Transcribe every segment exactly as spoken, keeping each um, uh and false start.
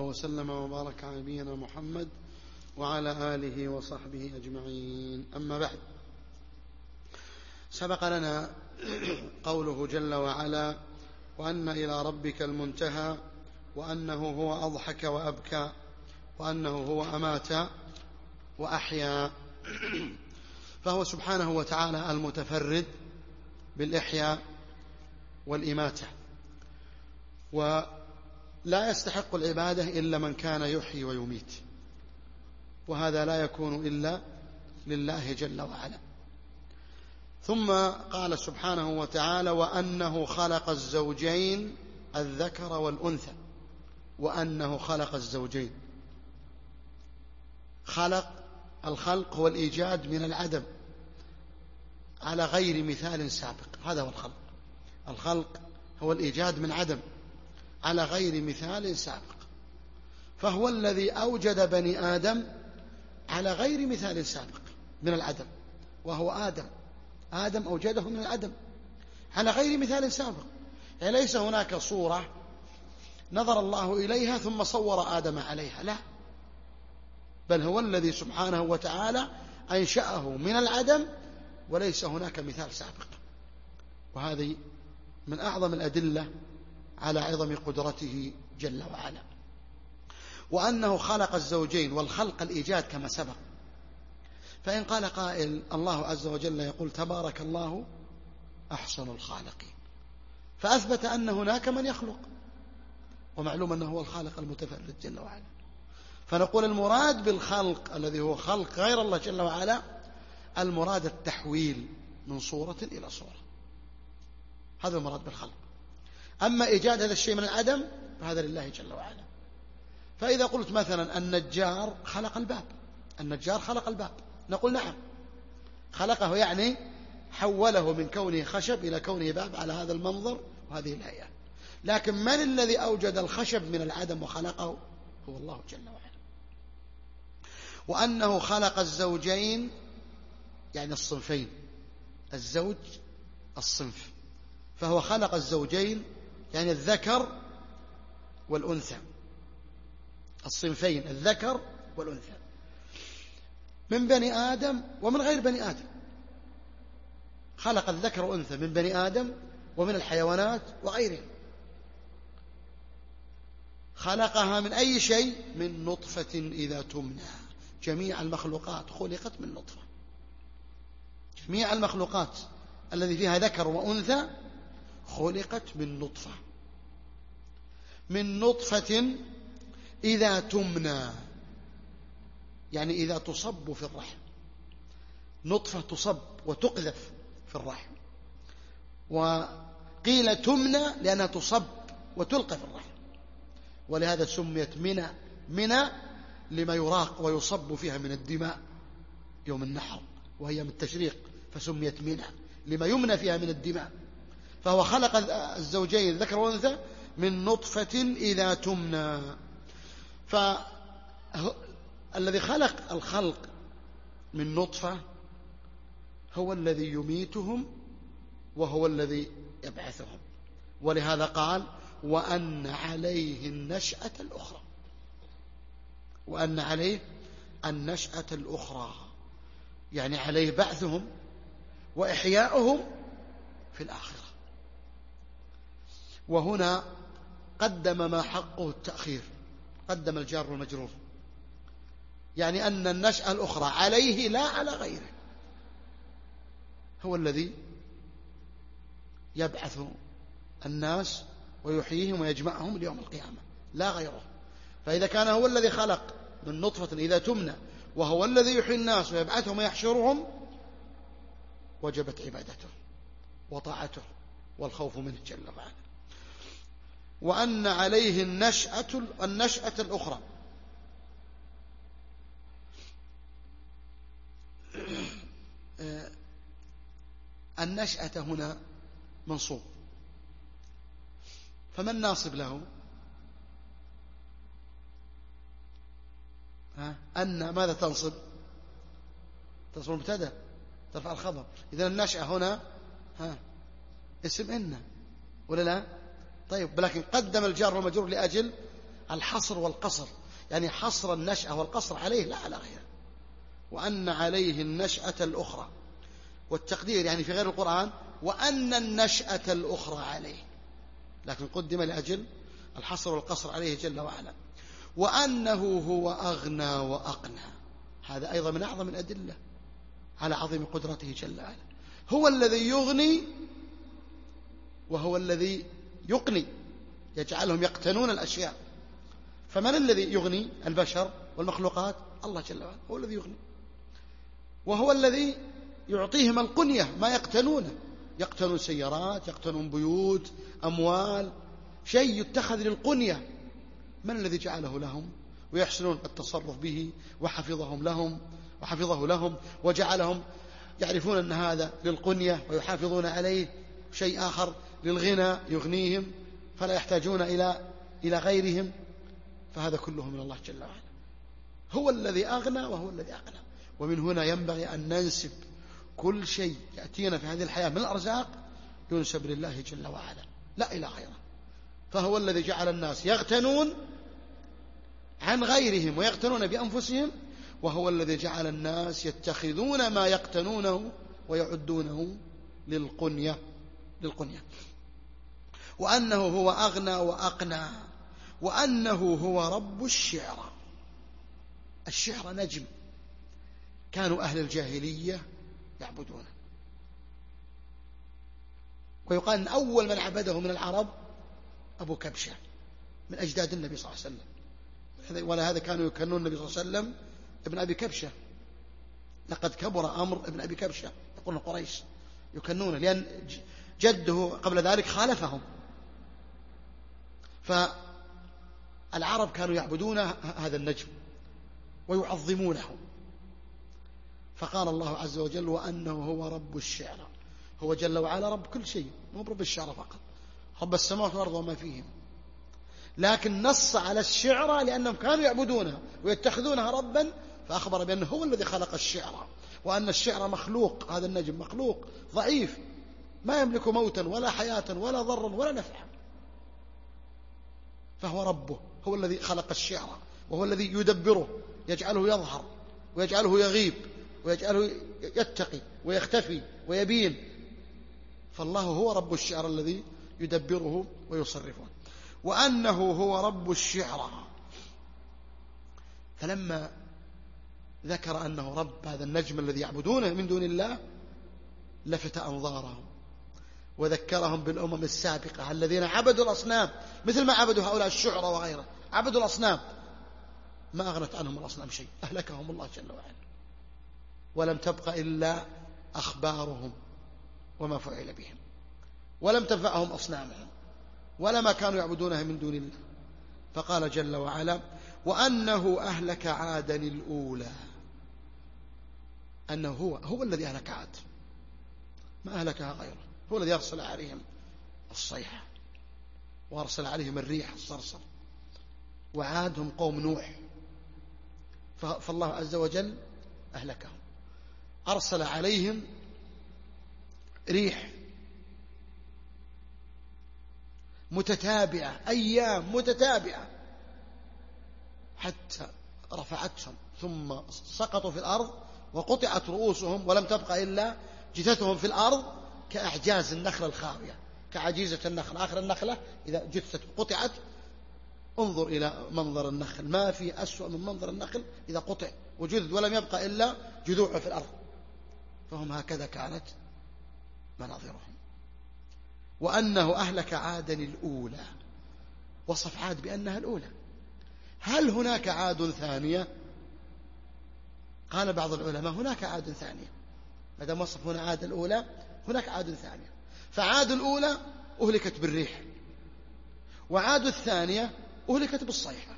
وسلم وبارك على نبينا محمد وعلى آله وصحبه أجمعين. أما بعد، سبق لنا قوله جل وعلا: وأن إلى ربك المنتهى، وأنه هو أضحك وأبكى، وأنه هو أمات وأحيا. فهو سبحانه وتعالى المتفرد بالإحياء والإماتة، ولا يستحق العبادة إلا من كان يحيي ويميت، وهذا لا يكون إلا لله جل وعلا. ثم قال سبحانه وتعالى: وأنه خلق الزوجين الذكر والأنثى. وأنه خلق الزوجين. خلق، الخلق هو الإيجاد من العدم على غير مثال سابق، هذا هو الخلق. الخلق هو الإيجاد من عدم على غير مثال سابق، فهو الذي أوجد بني آدم على غير مثال سابق من العدم، وهو آدم. آدم أوجده من العدم على غير مثال سابق، يعني ليس هناك صورة نظر الله إليها ثم صور آدم عليها، لا، بل هو الذي سبحانه وتعالى أنشأه من العدم وليس هناك مثال سابق. وهذه من أعظم الأدلة على عظم قدرته جل وعلا. وأنه خلق الزوجين، والخلق الإيجاد كما سبق. فإن قال قائل: الله عز وجل يقول: تبارك الله أحسن الخالقين، فأثبت أن هناك من يخلق، ومعلوم أنه هو الخالق المتفرد جل وعلا. فنقول المراد بالخلق الذي هو خلق غير الله جل وعلا، المراد التحويل من صورة إلى صورة، هذا المراد بالخلق. أما إيجاد هذا الشيء من العدم فهذا لله جل وعلا. فإذا قلت مثلا النجار خلق الباب، النجار خلق الباب، نقول نعم، خلقه يعني حوله من كونه خشب إلى كونه باب على هذا المنظر وهذه الهيئة. لكن من الذي أوجد الخشب من العدم وخلقه؟ هو الله جل وعلا. وأنه خلق الزوجين، يعني الصنفين، الزوج الصنف، فهو خلق الزوجين يعني الذكر والأنثى، الصنفين الذكر والأنثى، من بني آدم ومن غير بني آدم. خلق الذكر والأنثى من بني آدم ومن الحيوانات وغيرهم. خلقها من أي شيء؟ من نطفة إذا تمنى. جميع المخلوقات خلقت من نطفة، جميع المخلوقات الذي فيها ذكر وأنثى خلقت من نطفة، من نطفة إذا تمنى، يعني إذا تصب في الرحم. نطفة تصب وتقذف في الرحم، وقيل تمنى لأنها تصب وتلقى في الرحم، ولهذا سميت منى. منى لما يراق ويصب فيها من الدماء يوم النحر، وهي من التشريق، فسميت منى لما يمنى فيها من الدماء. فهو خلق الزوجين الذكر والأنثى من نطفة إذا تمنى. فالذي خلق الخلق من نطفة هو الذي يميتهم وهو الذي يبعثهم. ولهذا قال: وأن عليه النشأة الأخرى. وأن عليه النشأة الأخرى، يعني عليه بعثهم وإحياؤهم في الآخرة. وهنا قدم ما حقه التأخير، قدم الجار والمجرور، يعني أن النشأة الأخرى عليه لا على غيره. هو الذي يبعث الناس ويحييهم ويجمعهم ليوم القيامة، لا غيره. فإذا كان هو الذي خلق من نطفة إذا تمنى، وهو الذي يحيي الناس ويبعثهم ويحشرهم، وجبت عبادته وطاعته والخوف منه جل وعلا. وأن عليه النشأة النشأة الأخرى. النشأة هنا منصوب، فمن ناصب له؟ ها؟ أن ماذا تنصب؟ تنصب المبتدأ، ترفع الخبر. إذن النشأة هنا ها اسم إن ولا لا؟ طيب، لكن قدم الجار والمجرور لأجل الحصر والقصر، يعني حصر النشأة والقصر عليه لا على غيره، وأن عليه النشأة الأخرى. والتقدير يعني في غير القرآن وأن النشأة الأخرى عليه، لكن قدم لأجل الحصر والقصر عليه جل وعلا. وأنه هو أغنى وأقنى، هذا أيضا من أعظم الأدلة على عظيم قدرته جل وعلا. هو الذي يغني وهو الذي يقني، يجعلهم يقتنون الأشياء. فمن الذي يغني البشر والمخلوقات؟ الله جل وعلا هو الذي يغني، وهو الذي يعطيهم القنية، ما يقتنونه، يقتنون سيارات، يقتنون بيوت، أموال، شيء يتخذ للقنية. من الذي جعله لهم ويحسنون التصرف به وحفظهم لهم وحفظه لهم وجعلهم يعرفون أن هذا للقنية ويحافظون عليه، شيء آخر للغنى يغنيهم فلا يحتاجون إلى إلى غيرهم. فهذا كله من الله جل وعلا، هو الذي أغنى وهو الذي أقنى. ومن هنا ينبغي أن ننسب كل شيء يأتينا في هذه الحياة من الأرزاق ينسب لله جل وعلا لا إلى غيره. فهو الذي جعل الناس يغتنون عن غيرهم ويغتنون بأنفسهم، وهو الذي جعل الناس يتخذون ما يقتنونه ويعدونه للقنية للقنية. وأنه هو أغنى وأقنى، وأنه هو رب الشعرى. الشعرى نجم كانوا أهل الجاهلية يعبدونه، ويقال أن أول من عبده من العرب أبو كبشة من أجداد النبي صلى الله عليه وسلم، ولهذا كانوا يكنون النبي صلى الله عليه وسلم ابن أبي كبشة. لقد كبر أمر ابن أبي كبشة، يقولون قريش يكنونه، لأن جده قبل ذلك خالفهم. فالعرب كانوا يعبدون هذا النجم ويعظمونه. فقال الله عز وجل وأنه هو رب الشعرى، هو جل وعلا رب كل شيء، مو رب الشعرى فقط، رب السماوات والأرض وما فيهم، لكن نص على الشعرى لأنهم كانوا يعبدونها ويتخذونها ربا، فأخبر بأنه هو الذي خلق الشعرى، وأن الشعرى مخلوق، هذا النجم مخلوق ضعيف ما يملك موتا ولا حياة ولا ضرا ولا نفعا، فهو ربه، هو الذي خلق الشعرى، وهو الذي يدبره، يجعله يظهر ويجعله يغيب ويجعله يتقي ويختفي ويبين. فالله هو رب الشعرى الذي يدبره ويصرفه. وأنه هو رب الشعرى. فلما ذكر أنه رب هذا النجم الذي يعبدونه من دون الله لفت أنظارهم وذكرهم بالأمم السابقة الذين عبدوا الأصنام، مثل ما عبدوا هؤلاء الشعراء وغيره، عبدوا الأصنام، ما أغنت عنهم الأصنام شيء، أهلكهم الله جل وعلا، ولم تبق إلا أخبارهم وما فعل بهم، ولم تنفعهم أصنامهم ولا ما كانوا يعبدونها من دون الله. فقال جل وعلا وأنه أهلك عادا الأولى، أنه هو هو الذي أهلك عاد، ما أهلكها غيره، هو الذي أرسل عليهم الصيحة وأرسل عليهم الريح الصرصر، وعاد هم قوم نوح، فالله عز وجل أهلكهم، أرسل عليهم ريح متتابعة أيام متتابعة حتى رفعتهم ثم سقطوا في الأرض وقطعت رؤوسهم ولم تبقى إلا جثثهم في الأرض كأعجاز النخلة الخاوية، كعجيزة النخل، آخر النخلة إذا جثت قطعت، انظر إلى منظر النخل، ما في أسوأ من منظر النخل إذا قطع وجذذ ولم يبقى إلا جذوعه في الأرض. فهم هكذا كانت مناظرهم. وأنه أهلك عادا الأولى، وصف عاد بأنها الأولى. هل هناك عاد ثانية؟ قال بعض العلماء هناك عاد ثانية، ما دام وصف هنا عاد الأولى هناك عاد ثانية. فعاد الأولى أهلكت بالريح، وعاد الثانية أهلكت بالصيحة.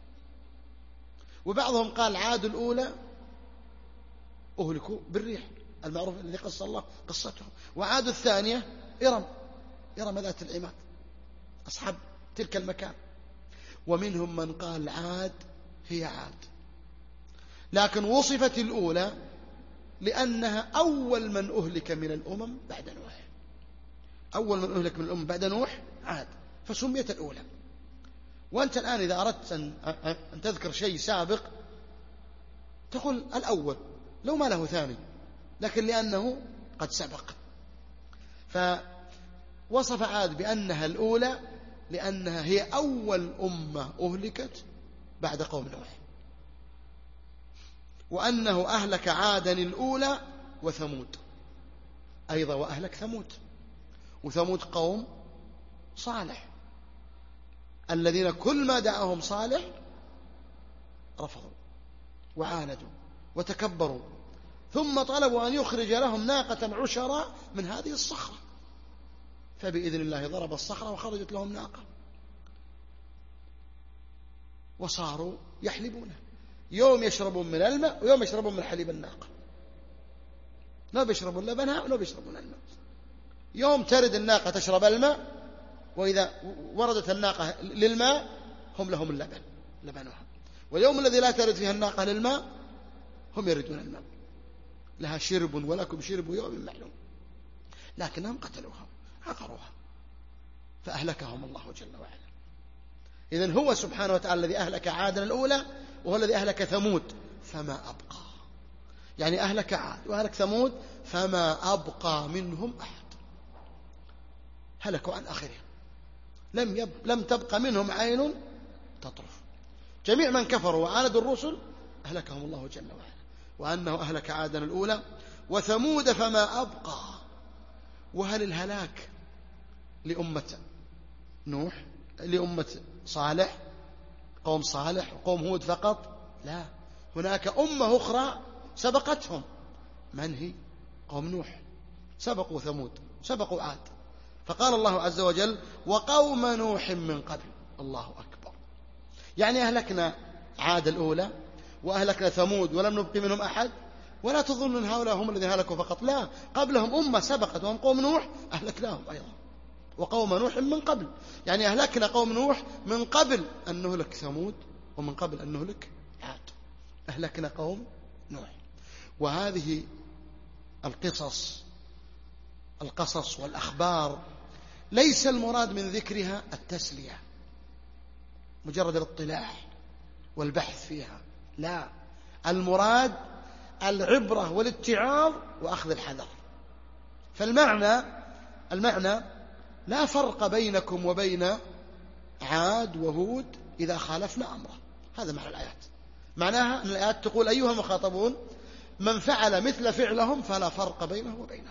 وبعضهم قال عاد الأولى أهلكوا بالريح المعروف الذي قص الله قصتهم، وعاد الثانية إرم إرم ذات العماد أصحاب تلك المكان. ومنهم من قال عاد هي عاد، لكن وصفت الأولى لأنها أول من أهلك من الأمم بعد نوح، أول من أهلك من الأمم بعد نوح عاد، فسميت الأولى. وأنت الآن إذا أردت أن تذكر شيء سابق تقول الأول لو ما له ثاني، لكن لأنه قد سبق. فوصف عاد بأنها الأولى لأنها هي أول أمة أهلكت بعد قوم نوح، وأنه أهلك عادا الأولى وثمود أيضا، وأهلك ثمود، وثمود قوم صالح الذين كل ما دعاهم صالح رفضوا وعاندوا وتكبروا، ثم طلبوا أن يخرج لهم ناقة عشرا من هذه الصخرة، فبإذن الله ضرب الصخرة وخرجت لهم ناقة، وصاروا يحلبونه، يوم يشربون من الماء ويوم يشربون من حليب الناقة، لا بيشربون لبنها ولا بيشربون الماء. يوم ترد الناقة تشرب الماء، وإذا وردت الناقة للماء هم لهم اللبن لبنها، واليوم الذي لا ترد فيها الناقة للماء هم يردون الماء، لها شرب ولكم شرب يوم معلوم، لكنهم قتلوها عقروها فأهلكهم الله جل وعلا. إذن هو سبحانه وتعالى الذي أهلك عادا الأولى، وهو الذي أهلك ثمود فما أبقى، يعني أهلك عاد وأهلك ثمود فما أبقى منهم أحد، هلكوا عن آخرهم، لم, يب... لم تبقى منهم عين تطرف. جميع من كفروا وعاندوا الرسل أهلكهم الله جل وعلا، وأنه أهلك عادا الأولى وثمود فما أبقى. وهل الهلاك لأمة نوح لأمة صالح قوم صالح وقوم هود فقط؟ لا، هناك أمة أخرى سبقتهم، من هي؟ قوم نوح، سبقوا ثمود سبقوا عاد، فقال الله عز وجل وقوم نوح من قبل. الله أكبر، يعني أهلكنا عاد الأولى وأهلكنا ثمود ولم نبق منهم أحد، ولا تظن أن هؤلاء هم الذين هلكوا فقط، لا، قبلهم أمة سبقت وهم قوم نوح أهلكناهم أيضا، وقوم نوح من قبل، يعني أهلكنا قوم نوح من قبل أن نهلك ثمود ومن قبل أن نهلك عاد، أهلكنا قوم نوح. وهذه القصص القصص والأخبار ليس المراد من ذكرها التسلية مجرد الاطلاع والبحث فيها، لا، المراد العبرة والاتعاظ وأخذ الحذر. فالمعنى المعنى لا فرق بينكم وبين عاد وهود إذا خالفنا أمره، هذا معنى الآيات. معناها أن الآيات تقول أيها المخاطبون من فعل مثل فعلهم فلا فرق بينه وبينهم،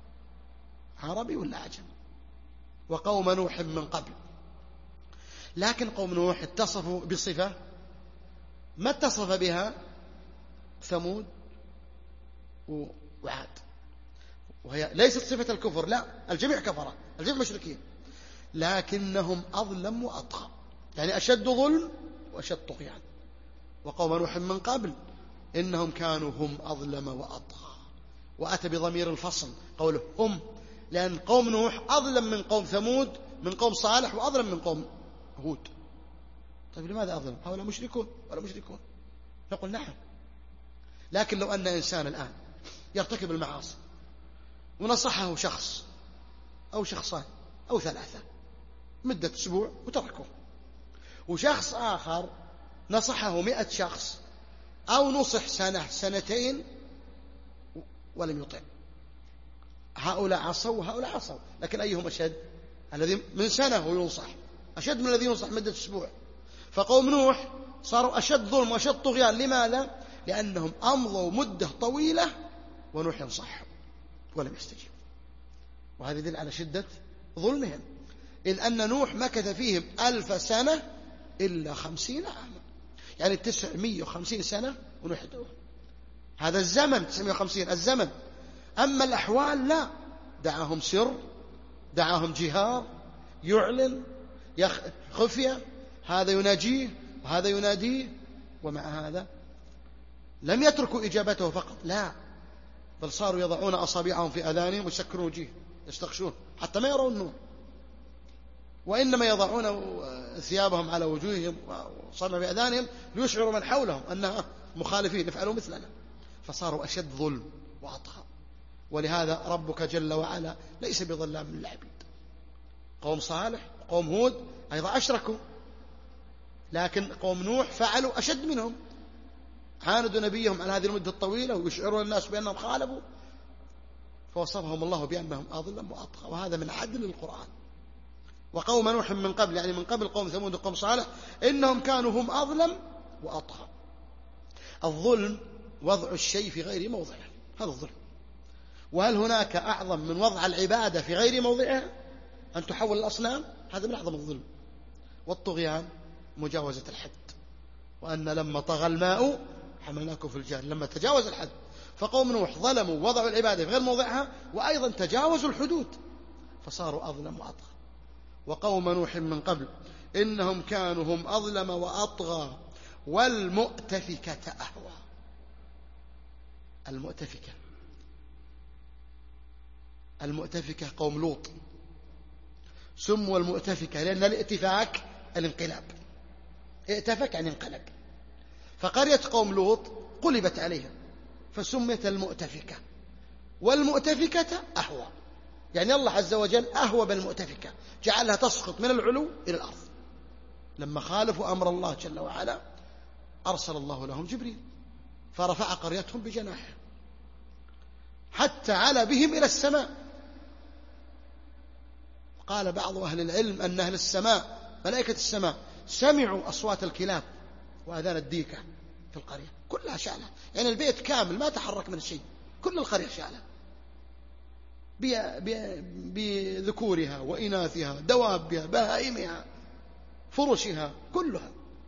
عربي ولا عجم. وقوم نوح من قبل، لكن قوم نوح اتصفوا بصفة ما اتصف بها ثمود وعاد، وهي ليست صفة الكفر، لا، الجميع كفر، الجميع مشركين، لكنهم أظلم وأطغى، يعني أشد ظلم وأشد طغيان. وقوم نوح من قبل إنهم كانوا هم أظلم وأطغى، وأتى بضمير الفصل قوله هم، لأن قوم نوح أظلم من قوم ثمود من قوم صالح وأظلم من قوم هود. طيب لماذا أظلم؟ هؤلاء مشركون ولا مشركون؟ نقول نعم، لكن لو أن إنسان الآن يرتكب المعاصي ونصحه شخص أو شخصان أو ثلاثة مدة أسبوع وتركه، وشخص آخر نصحه مئة شخص أو نصح سنة سنتين ولم يطع، هؤلاء عصوا وهؤلاء عصوا، لكن أيهم أشد؟ الذي من سنة وينصح أشد من الذي ينصح مدة أسبوع. فقوم نوح صاروا أشد ظلم وأشد طغيان، لماذا؟ لأنهم أمضوا مدة طويلة ونوح ينصح ولم يستجيب، وهذا يدل على شدة ظلمهم، إذ أن نوح مكث فيهم ألف سنة إلا خمسين عاما، يعني تسعمائة وخمسين سنة ونوح يدعوه، هذا الزمن تسعمائة وخمسين الزمن. أما الأحوال لا، دعاهم سر، دعاهم جهار، يعلن خفية، هذا يناجيه وهذا يناديه، ومع هذا لم يتركوا إجابته فقط، لا، بل صاروا يضعون أصابعهم في أذانهم ويسكرون وجيه يستخشون حتى ما يرون النور، وإنما يضعون ثيابهم على وجوههم وصرنا بأذانهم ليشعروا من حولهم أنها مخالفين يفعلوا مثلنا، فصاروا أشد ظلم وأطغى. ولهذا ربك جل وعلا ليس بظلام للعبيد. قوم صالح وقوم هود أيضا أشركوا، لكن قوم نوح فعلوا أشد منهم، عاندوا نبيهم على هذه المدة الطويلة ويشعرون الناس بأنهم خالفوا، فوصفهم الله بأنهم أظلم وأطغى، وهذا من عدل القرآن. وقوم نوح من قبل، يعني من قبل قوم ثمود وقوم صالح، إنهم كانوا هم أظلم وأطغى. الظلم وضع الشيء في غير موضعه، هذا الظلم. وهل هناك أعظم من وضع العبادة في غير موضعها؟ أن تحول الأصنام، هذا من أعظم الظلم. والطغيان مجاوزة الحد، وأن لما طغى الماء حملناكم في الجار، لما تجاوز الحد. فقوم نوح ظلموا وضعوا العبادة في غير موضعها، وأيضا تجاوزوا الحدود فصاروا أظلم وأطغى. وقوم نوح من قبل إنهم كانوا هم أظلم وأطغى والمؤتفكة أهوى. المؤتفكة المؤتفكة قوم لوط سموا المؤتفكة لأن الائتفاك الانقلاب، ائتفك يعني انقلب. فقرية قوم لوط قلبت عليها فسميت المؤتفكة. والمؤتفكة أهوى، يعني الله عز وجل أهوى بالمؤتفكة، جعلها تسقط من العلو إلى الأرض. لما خالفوا أمر الله جل وعلا أرسل الله لهم جبريل فرفع قريتهم بجناحه حتى علا بهم إلى السماء. قال بعض أهل العلم أن أهل السماء ملائكة السماء سمعوا أصوات الكلاب وأذان الديكة في القرية كلها شعلة، يعني البيت كامل ما تحرك من الشيء، كل القرية شعلة بذكورها وإناثها، دوابها، بهائمها، فرشها، كلها،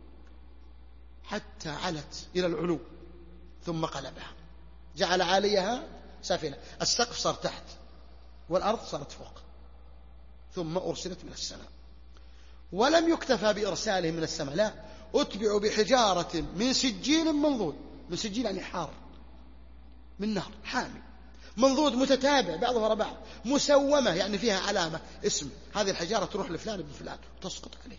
حتى علت إلى العلو ثم قلبها، جعل عاليها سافلة، السقف صار تحت والأرض صارت فوق، ثم أرسلت من السماء. ولم يكتفى بإرسالهم من السماء، لا، أتبعوا بحجارة من سجيل منضود. من سجيل يعني حار، من نار حامي، منضود متتابع بعضها وراء بعض، مسومة يعني فيها علامة اسم، هذه الحجارة تروح لفلان ابن فلان وتسقط عليه،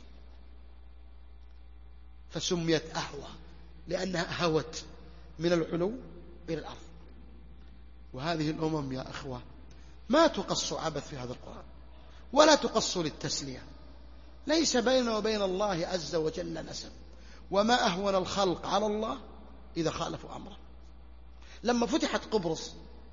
فسميت أهوى لأنها هوت من العلو إلى الأرض. وهذه الأمم يا أخوة ما تقص عبث في هذا القرآن ولا تقص للتسلية، ليس بينه وبين الله عز وجل نسب. وما أهون الخلق على الله إذا خالفوا أمره. لما فتحت قبرص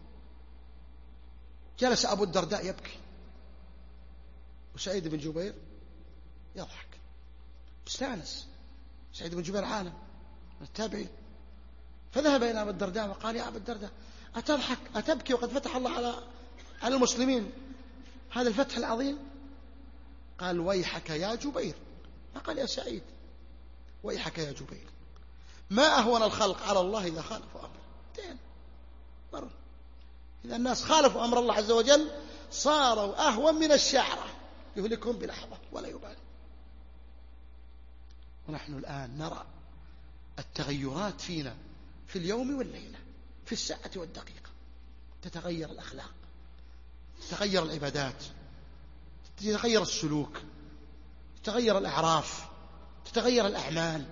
جلس أبو الدرداء يبكي وسعيد بن جبير يضحك، استانس. سعيد بن جبير عالم التابعي، فذهب إلى أبو الدرداء وقال: يا أبو الدرداء، أتضحك أتبكي وقد فتح الله على على المسلمين هذا الفتح العظيم؟ قال: ويحك يا جبير. ما قال يا سعيد، ويحك يا جبير. ما أهون الخلق على الله إذا خالفوا أمره. دين مرة إذا الناس خالفوا أمر الله عز وجل صاروا أهون من الشعرة، يهلكهم بلحظة ولا يبالي. ونحن الآن نرى التغيرات فينا في اليوم والليلة، في الساعة والدقيقة. تتغير الأخلاق، تتغير العبادات، تتغير السلوك، تتغير الأعراف، تتغير الأعمال،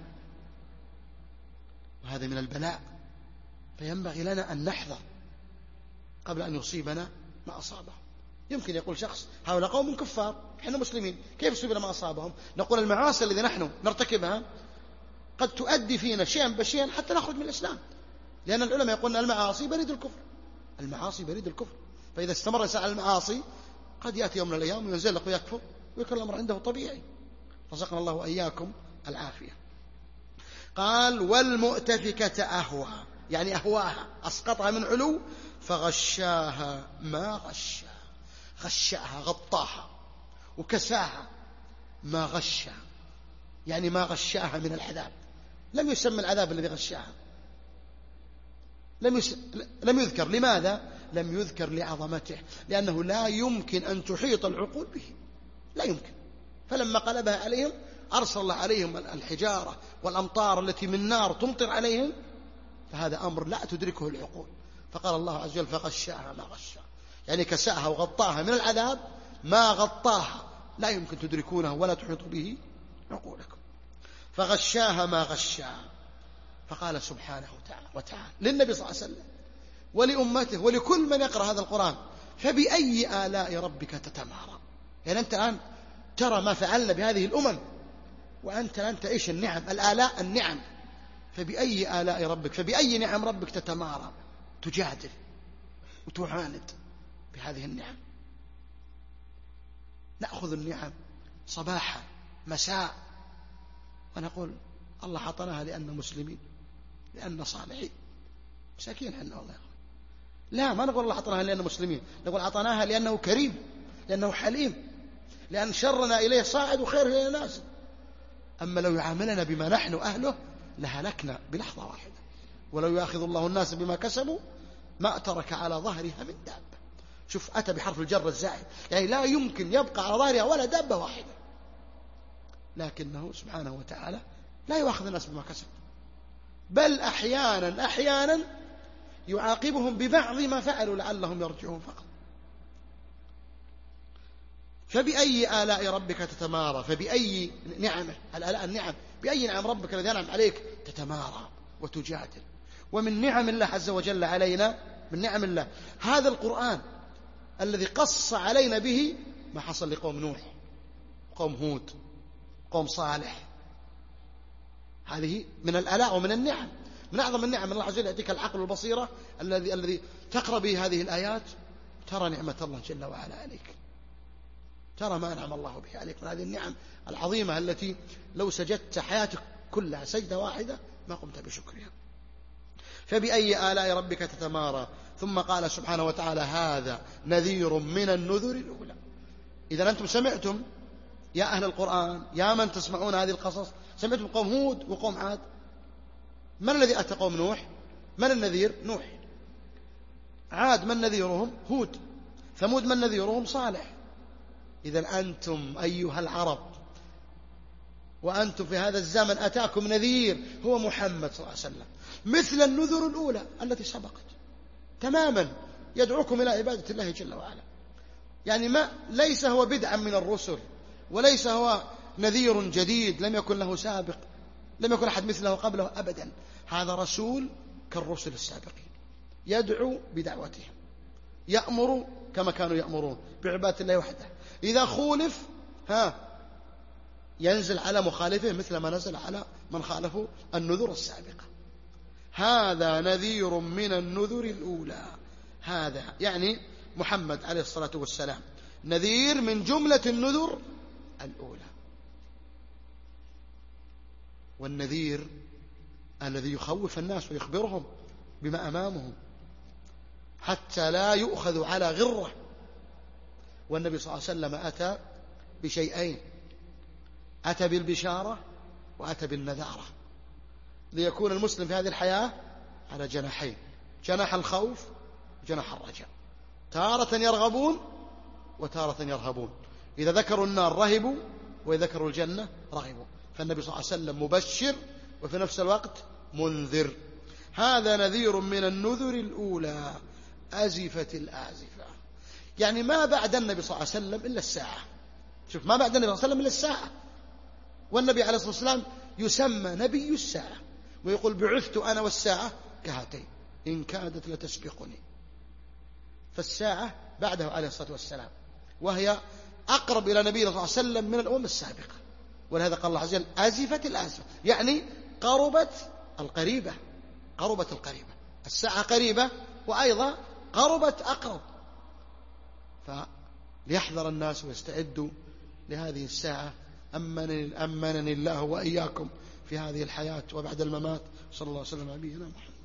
وهذا من البلاء. فينبغي لنا أن نحذر قبل أن يصيبنا ما أصابهم. يمكن يقول شخص: هؤلاء قوم كفار، إحنا مسلمين، كيف يصيبنا ما أصابهم؟ نقول: المعاصي التي نحن نرتكبها قد تؤدي فينا شيئا بشيئا حتى نخرج من الإسلام، لأن العلماء يقولون المعاصي بريد الكفر، المعاصي بريد الكفر. فإذا استمر الإنسان على المعاصي قد يأتي يوم من الأيام وينزلق ويكفر ويكون الأمر عنده طبيعي. رزقنا الله وإياكم العافية. قال: والمؤتفكة أهوى، يعني أهواها، أسقطها من علو، فغشاها ما غشاها. غشاها غطاها وكساها، ما غشاها يعني ما غشاها من العذاب. لم يسمى العذاب الذي غشاها، لم, يس... لم يذكر. لماذا؟ لم يذكر لعظمته، لأنه لا يمكن أن تحيط العقول به، لا يمكن. فلما قلبها عليهم أرسل الله عليهم الحجارة والأمطار التي من نار تمطر عليهم، فهذا أمر لا تدركه العقول. فقال الله عز وجل: فغشاها ما غشاها، يعني كساها وغطاها من العذاب ما غطاها، لا يمكن تدركونه ولا تحيط به عقولكم. فغشاها ما غشاها. فقال سبحانه وتعالى للنبي صلى الله عليه وسلم ولأمته ولكل من يقرأ هذا القرآن: فبأي آلاء ربك تتمارى؟ يعني أنت الآن ترى ما فعلنا بهذه الأمم، وأنت لن تعيش النعم، الآلاء النعم. فبأي آلاء ربك، فبأي نعم ربك تتمارى، تجادل وتعاند بهذه النعم؟ نأخذ النعم صباحا مساء ونقول الله عطناها لأن مسلمين، لأن صالحين، مساكين حنا والله. لا، ما نقول الله عطناها لأن مسلمين، نقول عطناها لأنه كريم، لأنه حليم، لأن شرنا إليه صاعد وخير إلى الناس. أما لو يعاملنا بما نحن أهله لهلكنا بلحظة واحدة. ولو يأخذ الله الناس بما كسبوا ما ترك على ظهرها من دابة. شوف، أتى بحرف الجر الزائد، يعني لا يمكن يبقى على ظهرها ولا دابة واحدة. لكنه سبحانه وتعالى لا يؤاخذ الناس بما كسبوا، بل أحيانا أحيانا يعاقبهم ببعض ما فعلوا لعلهم يرجعون فقط. فبأي آلاء ربك تتمارى، فبأي نعمه، الآلاء النعم، بأي نعم ربك الذي أنعم عليك تتمارى وتجادل. ومن نعم الله عز وجل علينا، من نعم الله هذا القرآن الذي قص علينا به ما حصل لقوم نوح وقوم هود وقوم صالح. هذه من الآلاء ومن النعم، من أعظم النعم. الله عز وجل يعطيك العقل والبصيرة الذي الذي تقرأ به هذه الآيات ترى نعمة الله جل وعلا عليك، ترى ما أنعم الله به عليك من هذه النعم العظيمة التي لو سجدت حياتك كلها سجدة واحدة ما قمت بشكرها. فبأي آلاء ربك تتمارى. ثم قال سبحانه وتعالى هذا نذير من النذر الأولى. إذا أنتم سمعتم يا أهل القرآن، يا من تسمعون هذه القصص، سمعتم قوم هود وقوم عاد. من الذي أتى قوم نوح؟ من النذير؟ نوح. عاد من نذيرهم؟ هود. ثمود من نذيرهم؟ صالح. إذا أنتم أيها العرب وأنتم في هذا الزمن أتاكم نذير هو محمد صلى الله عليه وسلم، مثل النذر الأولى التي سبقت تماما، يدعوكم إلى عبادة الله جل وعلا. يعني ما ليس هو بدعا من الرسل، وليس هو نذير جديد لم يكن له سابق، لم يكن أحد مثله قبله أبدا. هذا رسول كالرسل السابقين، يدعو بدعوتهم، يأمر كما كانوا يأمرون بعبادة الله وحده. إذا خولف ها ينزل على مخالفه مثل ما نزل على من خالفوا النذر السابقة. هذا نذير من النذر الأولى. هذا يعني محمد عليه الصلاة والسلام نذير من جملة النذر الأولى. والنذير الذي يخوف الناس ويخبرهم بما أمامهم حتى لا يؤخذ على غرة. والنبي صلى الله عليه وسلم أتى بشيئين، أتى بالبشارة وأتى بالنذارة، ليكون المسلم في هذه الحياة على جناحين، جناح الخوف وجناح الرجاء. تارة يرغبون وتارة يرهبون. إذا ذكروا النار رهبوا، وإذا ذكروا الجنة رغبوا. فالنبي صلى الله عليه وسلم مبشر وفي نفس الوقت منذر. هذا نذير من النذر الأولى. أزفت الآزفة، يعني ما بعد النبي صلى الله عليه وسلم إلا الساعة. شوف، ما بعد النبي صلى الله عليه وسلم إلا الساعة. والنبي عليه الصلاة والسلام يسمى نبي الساعة، ويقول بعثت أنا والساعة كهاتين إن كادت لتسبقني. فالساعة بعده عليه الصلاة والسلام، وهي أقرب إلى نبينا صلى الله عليه وسلم من الأمم السابقة. ولهذا قال الله عز وجل أزفت الآزفة، يعني قربت القريبة، قربت القريبة. الساعة قريبة وأيضا قربت أقرب. فليحذر الناس ويستعدوا لهذه الساعة. أمنني, أمنني الله وإياكم في هذه الحياة وبعد الممات. صلى الله عليه وسلم على نبينا محمد.